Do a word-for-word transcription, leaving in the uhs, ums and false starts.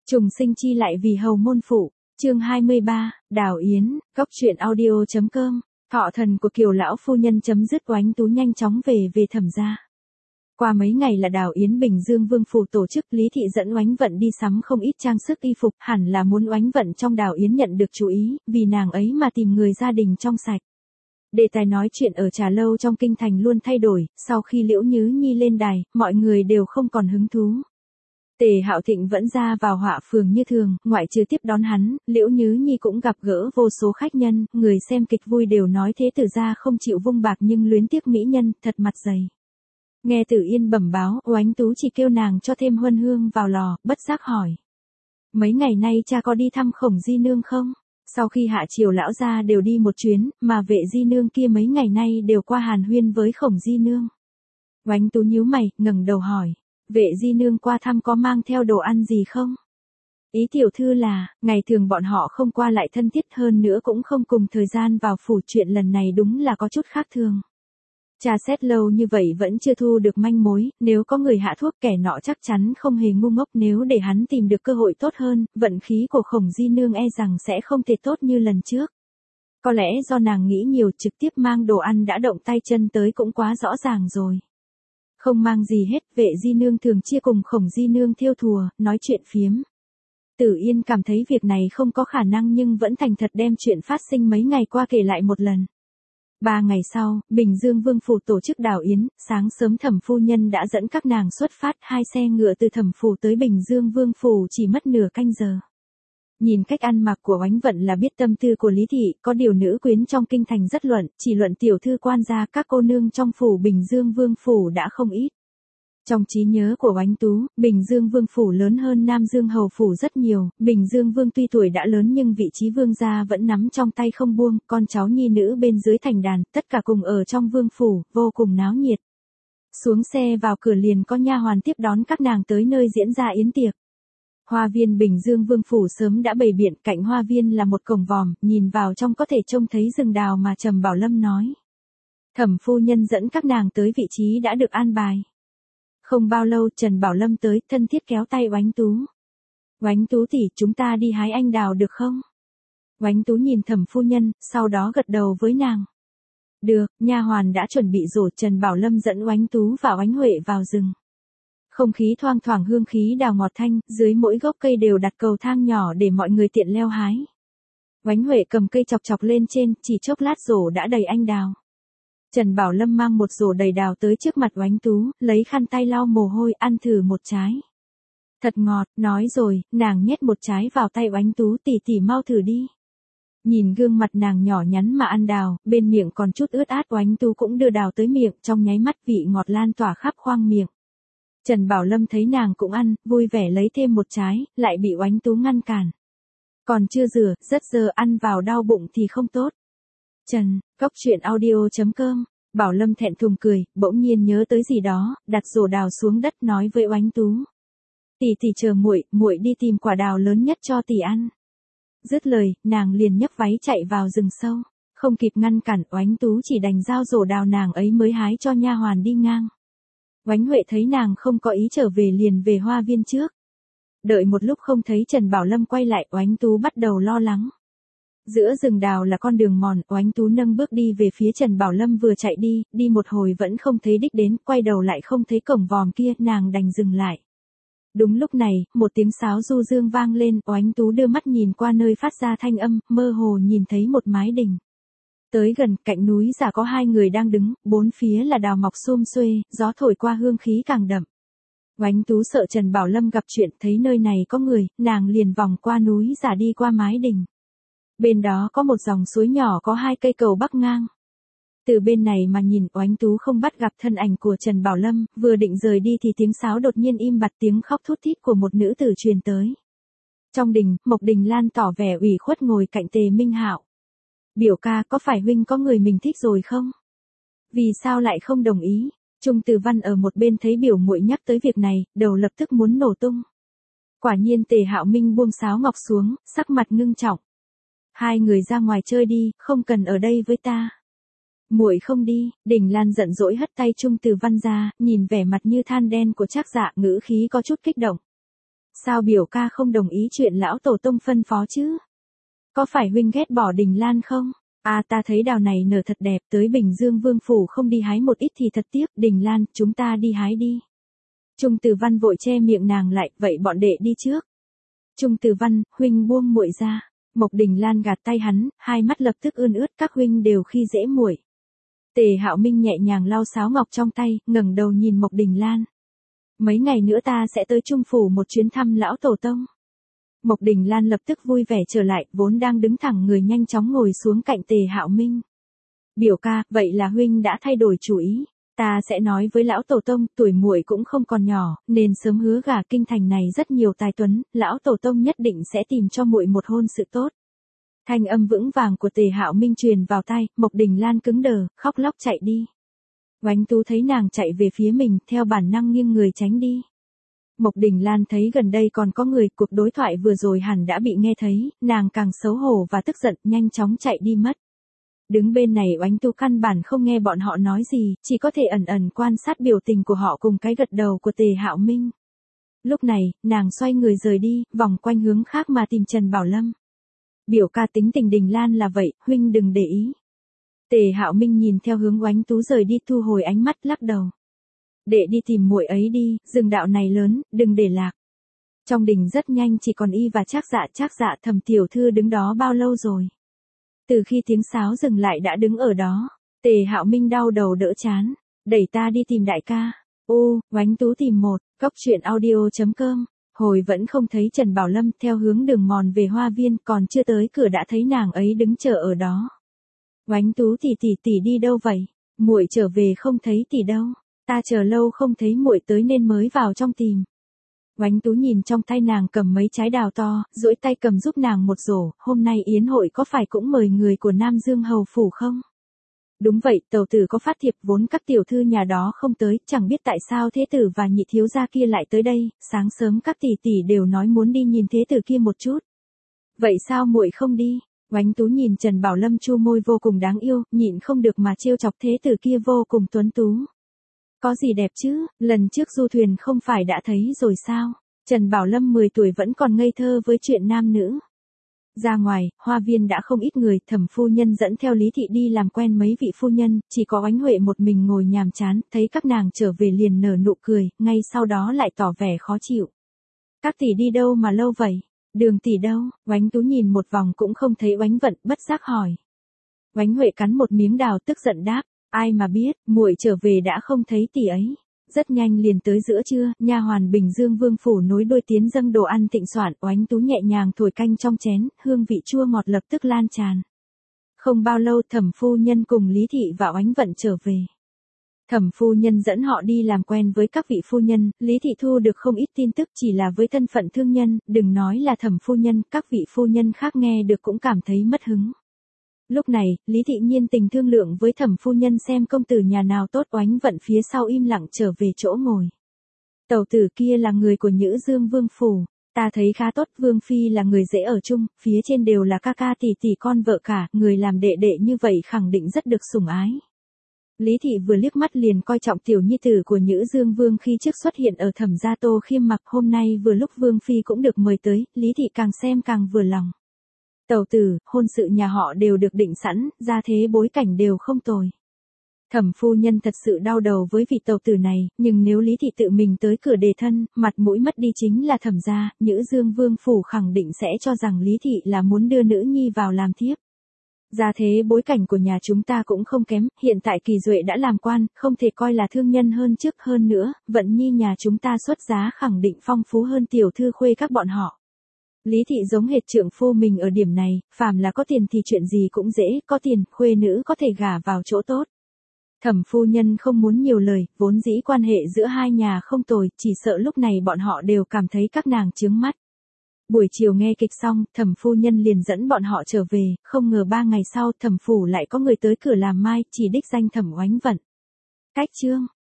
Trùng sinh chi lại vì hầu môn phụ, chương hai mươi ba, Đào Yến, góc truyện audio.com, thọ thần của Kiều lão phu nhân chấm dứt. Oánh Tú nhanh chóng về về Thẩm gia. Qua mấy ngày là Đào Yến Bình Dương Vương phủ tổ chức, Lý thị dẫn Oánh Vận đi sắm không ít trang sức y phục, hẳn là muốn Oánh Vận trong Đào Yến nhận được chú ý, vì nàng ấy mà tìm người gia đình trong sạch. Đề tài nói chuyện ở trà lâu trong kinh thành luôn thay đổi, sau khi Liễu Nhứ Nhi lên đài, mọi người đều không còn hứng thú. Tề Hạo Thịnh vẫn ra vào Họa Phường như thường, ngoại trừ tiếp đón hắn, Liễu Nhứ Nhi cũng gặp gỡ vô số khách nhân, người xem kịch vui đều nói thế tử gia không chịu vung bạc nhưng luyến tiếc mỹ nhân, thật mặt dày. Nghe Tử Yên bẩm báo, Oánh Tú chỉ kêu nàng cho thêm huân hương vào lò, bất giác hỏi. Mấy ngày nay cha có đi thăm Khổng Di Nương không? Sau khi hạ triều lão gia đều đi một chuyến, mà Vệ Di Nương kia mấy ngày nay đều qua hàn huyên với Khổng Di Nương. Oánh Tú nhíu mày, ngẩng đầu hỏi. Vệ Di Nương qua thăm có mang theo đồ ăn gì không? Ý tiểu thư là, ngày thường bọn họ không qua lại thân thiết, hơn nữa cũng không cùng thời gian vào phủ, chuyện lần này đúng là có chút khác thường. Tra xét lâu như vậy vẫn chưa thu được manh mối, nếu có người hạ thuốc kẻ nọ chắc chắn không hề ngu ngốc, nếu để hắn tìm được cơ hội tốt hơn, vận khí của Khổng Di Nương e rằng sẽ không thể tốt như lần trước. Có lẽ do nàng nghĩ nhiều, trực tiếp mang đồ ăn đã động tay chân tới cũng quá rõ ràng rồi. Không mang gì hết, Vệ Di Nương thường chia cùng Khổng Di Nương thêu thùa, nói chuyện phiếm. Tử Yên cảm thấy việc này không có khả năng nhưng vẫn thành thật đem chuyện phát sinh mấy ngày qua kể lại một lần. Ba ngày sau, Bình Dương Vương phủ tổ chức Đào Yến, sáng sớm Thẩm phu nhân đã dẫn các nàng xuất phát, hai xe ngựa từ Thẩm phủ tới Bình Dương Vương phủ chỉ mất nửa canh giờ. Nhìn cách ăn mặc của Oánh Vận là biết tâm tư của Lý thị, có điều nữ quyến trong kinh thành rất luận, chỉ luận tiểu thư quan gia, các cô nương trong phủ Bình Dương Vương phủ đã không ít. Trong trí nhớ của Oánh Tú, Bình Dương Vương phủ lớn hơn Nam Dương Hầu phủ rất nhiều, Bình Dương Vương tuy tuổi đã lớn nhưng vị trí vương gia vẫn nắm trong tay không buông, con cháu nhi nữ bên dưới thành đàn, tất cả cùng ở trong vương phủ, vô cùng náo nhiệt. Xuống xe vào cửa liền có nha hoàn tiếp đón các nàng tới nơi diễn ra yến tiệc. Hoa viên Bình Dương Vương phủ sớm đã bày biện, cạnh hoa viên là một cổng vòm, nhìn vào trong có thể trông thấy rừng đào mà Trầm Bảo Lâm nói. Thẩm phu nhân dẫn các nàng tới vị trí đã được an bài. Không bao lâu Trần Bảo Lâm tới, thân thiết kéo tay Oánh Tú. Oánh Tú tỷ, chúng ta đi hái anh đào được không? Oánh Tú nhìn Thẩm phu nhân, sau đó gật đầu với nàng. Được, nha hoàn đã chuẩn bị rổ. Trần Bảo Lâm dẫn Oánh Tú và Oánh Huệ vào rừng. Không khí thoang thoảng hương khí đào ngọt thanh, dưới mỗi gốc cây đều đặt cầu thang nhỏ để mọi người tiện leo hái. Oánh Huệ cầm cây chọc chọc lên trên, chỉ chốc lát rổ đã đầy anh đào. Trần Bảo Lâm mang một rổ đầy đào tới trước mặt Oánh Tú, lấy khăn tay lau mồ hôi, ăn thử một trái. Thật ngọt, nói rồi, nàng nhét một trái vào tay Oánh Tú, tỉ tỉ mau thử đi. Nhìn gương mặt nàng nhỏ nhắn mà ăn đào, bên miệng còn chút ướt át, Oánh Tú cũng đưa đào tới miệng, trong nháy mắt vị ngọt lan tỏa khắp khoang miệng. Trần Bảo Lâm thấy nàng cũng ăn, vui vẻ lấy thêm một trái, lại bị Oánh Tú ngăn cản. Còn chưa rửa, rất dơ, ăn vào đau bụng thì không tốt. Trần, góc truyện audio.com, Bảo Lâm thẹn thùng cười, bỗng nhiên nhớ tới gì đó, đặt rổ đào xuống đất nói với Oánh Tú. Tỷ tỷ chờ muội, muội đi tìm quả đào lớn nhất cho tỷ ăn. Dứt lời, nàng liền nhấc váy chạy vào rừng sâu, không kịp ngăn cản, Oánh Tú chỉ đành giao rổ đào nàng ấy mới hái cho nha hoàn đi ngang. Oánh Huệ thấy nàng không có ý trở về liền về hoa viên trước. Đợi một lúc không thấy Trần Bảo Lâm quay lại, Oánh Tú bắt đầu lo lắng. Giữa rừng đào là con đường mòn, Oánh Tú nâng bước đi về phía Trần Bảo Lâm vừa chạy đi, đi một hồi vẫn không thấy đích đến, quay đầu lại không thấy cổng vòm kia, nàng đành dừng lại. Đúng lúc này, một tiếng sáo du dương vang lên, Oánh Tú đưa mắt nhìn qua nơi phát ra thanh âm, mơ hồ nhìn thấy một mái đình. Tới gần, cạnh núi giả có hai người đang đứng, bốn phía là đào mọc xum xuê, gió thổi qua hương khí càng đậm. Oánh Tú sợ Trần Bảo Lâm gặp chuyện, thấy nơi này có người, nàng liền vòng qua núi giả đi qua mái đình. Bên đó có một dòng suối nhỏ có hai cây cầu bắc ngang. Từ bên này mà nhìn, Oánh Tú không bắt gặp thân ảnh của Trần Bảo Lâm, vừa định rời đi thì tiếng sáo đột nhiên im bặt, tiếng khóc thút thít của một nữ tử truyền tới. Trong đình, Mộc Đình Lan tỏ vẻ ủy khuất ngồi cạnh Tề Minh Hạo. Biểu ca, có phải huynh có người mình thích rồi không? Vì sao lại không đồng ý? Trung Từ Văn ở một bên thấy biểu muội nhắc tới việc này, đầu lập tức muốn nổ tung. Quả nhiên Tề Hạo Minh buông sáo ngọc xuống, sắc mặt ngưng trọng. Hai người ra ngoài chơi đi, không cần ở đây với ta. Muội không đi. Đình Lan giận dỗi hất tay Trung Từ Văn ra, nhìn vẻ mặt như than đen của Trác Dạ, ngữ khí có chút kích động. Sao biểu ca không đồng ý chuyện lão tổ tông phân phó chứ? Có phải huynh ghét bỏ Đình Lan không? À ta thấy đào này nở thật đẹp, tới Bình Dương Vương phủ không đi hái một ít thì thật tiếc, Đình Lan, chúng ta đi hái đi. Trung Từ Văn vội che miệng nàng lại, vậy bọn đệ đi trước. Trung Từ Văn, huynh buông muội ra. Mộc Đình Lan gạt tay hắn, hai mắt lập tức ươn ướt, các huynh đều khi dễ muội. Tề Hạo Minh nhẹ nhàng lau sáo ngọc trong tay, ngẩng đầu nhìn Mộc Đình Lan. Mấy ngày nữa ta sẽ tới Trung phủ một chuyến thăm lão tổ tông. Mộc Đình Lan lập tức vui vẻ trở lại, vốn đang đứng thẳng người nhanh chóng ngồi xuống cạnh Tề Hạo Minh. Biểu ca, vậy là huynh đã thay đổi chủ ý. Ta sẽ nói với lão tổ tông, tuổi muội cũng không còn nhỏ, nên sớm hứa gả, kinh thành này rất nhiều tài tuấn, lão tổ tông nhất định sẽ tìm cho muội một hôn sự tốt. Thanh âm vững vàng của Tề Hạo Minh truyền vào tai, Mộc Đình Lan cứng đờ, khóc lóc chạy đi. Oánh Tú thấy nàng chạy về phía mình, theo bản năng nghiêng người tránh đi. Mộc Đình Lan thấy gần đây còn có người, cuộc đối thoại vừa rồi hẳn đã bị nghe thấy, nàng càng xấu hổ và tức giận, nhanh chóng chạy đi mất. Đứng bên này Oánh Tú căn bản không nghe bọn họ nói gì, chỉ có thể ẩn ẩn quan sát biểu tình của họ cùng cái gật đầu của Tề Hạo Minh. Lúc này, nàng xoay người rời đi, vòng quanh hướng khác mà tìm Trần Bảo Lâm. Biểu ca tính tình Đình Lan là vậy, huynh đừng để ý. Tề Hạo Minh nhìn theo hướng Oánh Tú rời đi, thu hồi ánh mắt, lắc đầu. Đệ đi tìm muội ấy đi, rừng đạo này lớn, đừng để lạc. Trong đình rất nhanh chỉ còn y và Trác Dạ. Trác Dạ Thẩm tiểu thư đứng đó bao lâu rồi? Từ khi tiếng sáo dừng lại đã đứng ở đó. Tề Hạo Minh đau đầu đỡ chán. Đẩy ta đi tìm đại ca. Ô, Oánh Tú tìm một, cốc truyện audio chấm com. Hồi vẫn không thấy Trần Bảo Lâm, theo hướng đường mòn về hoa viên, còn chưa tới cửa đã thấy nàng ấy đứng chờ ở đó. Oánh Tú tỷ tỷ tỷ đi đâu vậy? Muội trở về không thấy tỷ đâu. Ta chờ lâu không thấy muội tới nên mới vào trong tìm. Oánh Tú nhìn trong tay nàng cầm mấy trái đào to, duỗi tay cầm giúp nàng một rổ, hôm nay yến hội có phải cũng mời người của Nam Dương hầu phủ không? Đúng vậy, tàu tử có phát thiệp, vốn các tiểu thư nhà đó không tới, chẳng biết tại sao thế tử và nhị thiếu gia kia lại tới đây, sáng sớm các tỷ tỷ đều nói muốn đi nhìn thế tử kia một chút. Vậy sao muội không đi? Oánh Tú nhìn Trần Bảo Lâm chu môi vô cùng đáng yêu, nhịn không được mà trêu chọc thế tử kia vô cùng tuấn tú. Có gì đẹp chứ, lần trước du thuyền không phải đã thấy rồi sao? Trần Bảo Lâm mười tuổi vẫn còn ngây thơ với chuyện nam nữ. Ra ngoài, hoa viên đã không ít người, Thẩm phu nhân dẫn theo Lý Thị đi làm quen mấy vị phu nhân, chỉ có Oánh Huệ một mình ngồi nhàm chán, thấy các nàng trở về liền nở nụ cười, ngay sau đó lại tỏ vẻ khó chịu. Các tỷ đi đâu mà lâu vậy? Đường tỷ đâu? Oánh Tú nhìn một vòng cũng không thấy Oánh Vận, bất giác hỏi. Oánh Huệ cắn một miếng đào tức giận đáp, ai mà biết, muội trở về đã không thấy tỷ ấy. Rất nhanh liền tới giữa trưa, nha hoàn Bình Dương Vương phủ nối đuôi tiến dâng đồ ăn thịnh soạn, Oánh Tú nhẹ nhàng thổi canh trong chén, hương vị chua ngọt lập tức lan tràn. Không bao lâu Thẩm phu nhân cùng Lý Thị và Oánh Vận trở về. Thẩm phu nhân dẫn họ đi làm quen với các vị phu nhân, Lý Thị thu được không ít tin tức, chỉ là với thân phận thương nhân, đừng nói là Thẩm phu nhân, các vị phu nhân khác nghe được cũng cảm thấy mất hứng. Lúc này, Lý Thị nhiên tình thương lượng với Thẩm phu nhân xem công tử nhà nào tốt. Oánh Vận phía sau im lặng trở về chỗ ngồi. Tẩu tử kia là người của Nhữ Dương Vương phủ, ta thấy khá tốt, Vương phi là người dễ ở chung, phía trên đều là ca ca tỷ tỷ con vợ cả, người làm đệ đệ như vậy khẳng định rất được sủng ái. Lý Thị vừa liếc mắt liền coi trọng tiểu nhi tử của Nhữ Dương Vương khi trước xuất hiện ở Thẩm gia Tô Khiêm Mặc, hôm nay vừa lúc Vương phi cũng được mời tới, Lý Thị càng xem càng vừa lòng. Tẩu tử, hôn sự nhà họ đều được định sẵn, gia thế bối cảnh đều không tồi. Thẩm phu nhân thật sự đau đầu với vị tẩu tử này, nhưng nếu Lý Thị tự mình tới cửa đề thân, mặt mũi mất đi chính là Thẩm gia, Nhữ Dương Vương phủ khẳng định sẽ cho rằng Lý Thị là muốn đưa nữ nhi vào làm thiếp. Gia thế bối cảnh của nhà chúng ta cũng không kém, hiện tại Kỳ Duệ đã làm quan, không thể coi là thương nhân hơn trước, hơn nữa, Vận Nhi nhà chúng ta xuất giá khẳng định phong phú hơn tiểu thư khuê các bọn họ. Lý Thị giống hệt trượng phu mình ở điểm này, phàm là có tiền thì chuyện gì cũng dễ, có tiền, khuê nữ có thể gả vào chỗ tốt. Thẩm phu nhân không muốn nhiều lời, vốn dĩ quan hệ giữa hai nhà không tồi, chỉ sợ lúc này bọn họ đều cảm thấy các nàng chướng mắt. Buổi chiều nghe kịch xong, Thẩm phu nhân liền dẫn bọn họ trở về, không ngờ ba ngày sau Thẩm phủ lại có người tới cửa làm mai, chỉ đích danh Thẩm Oánh Vận. Cách chương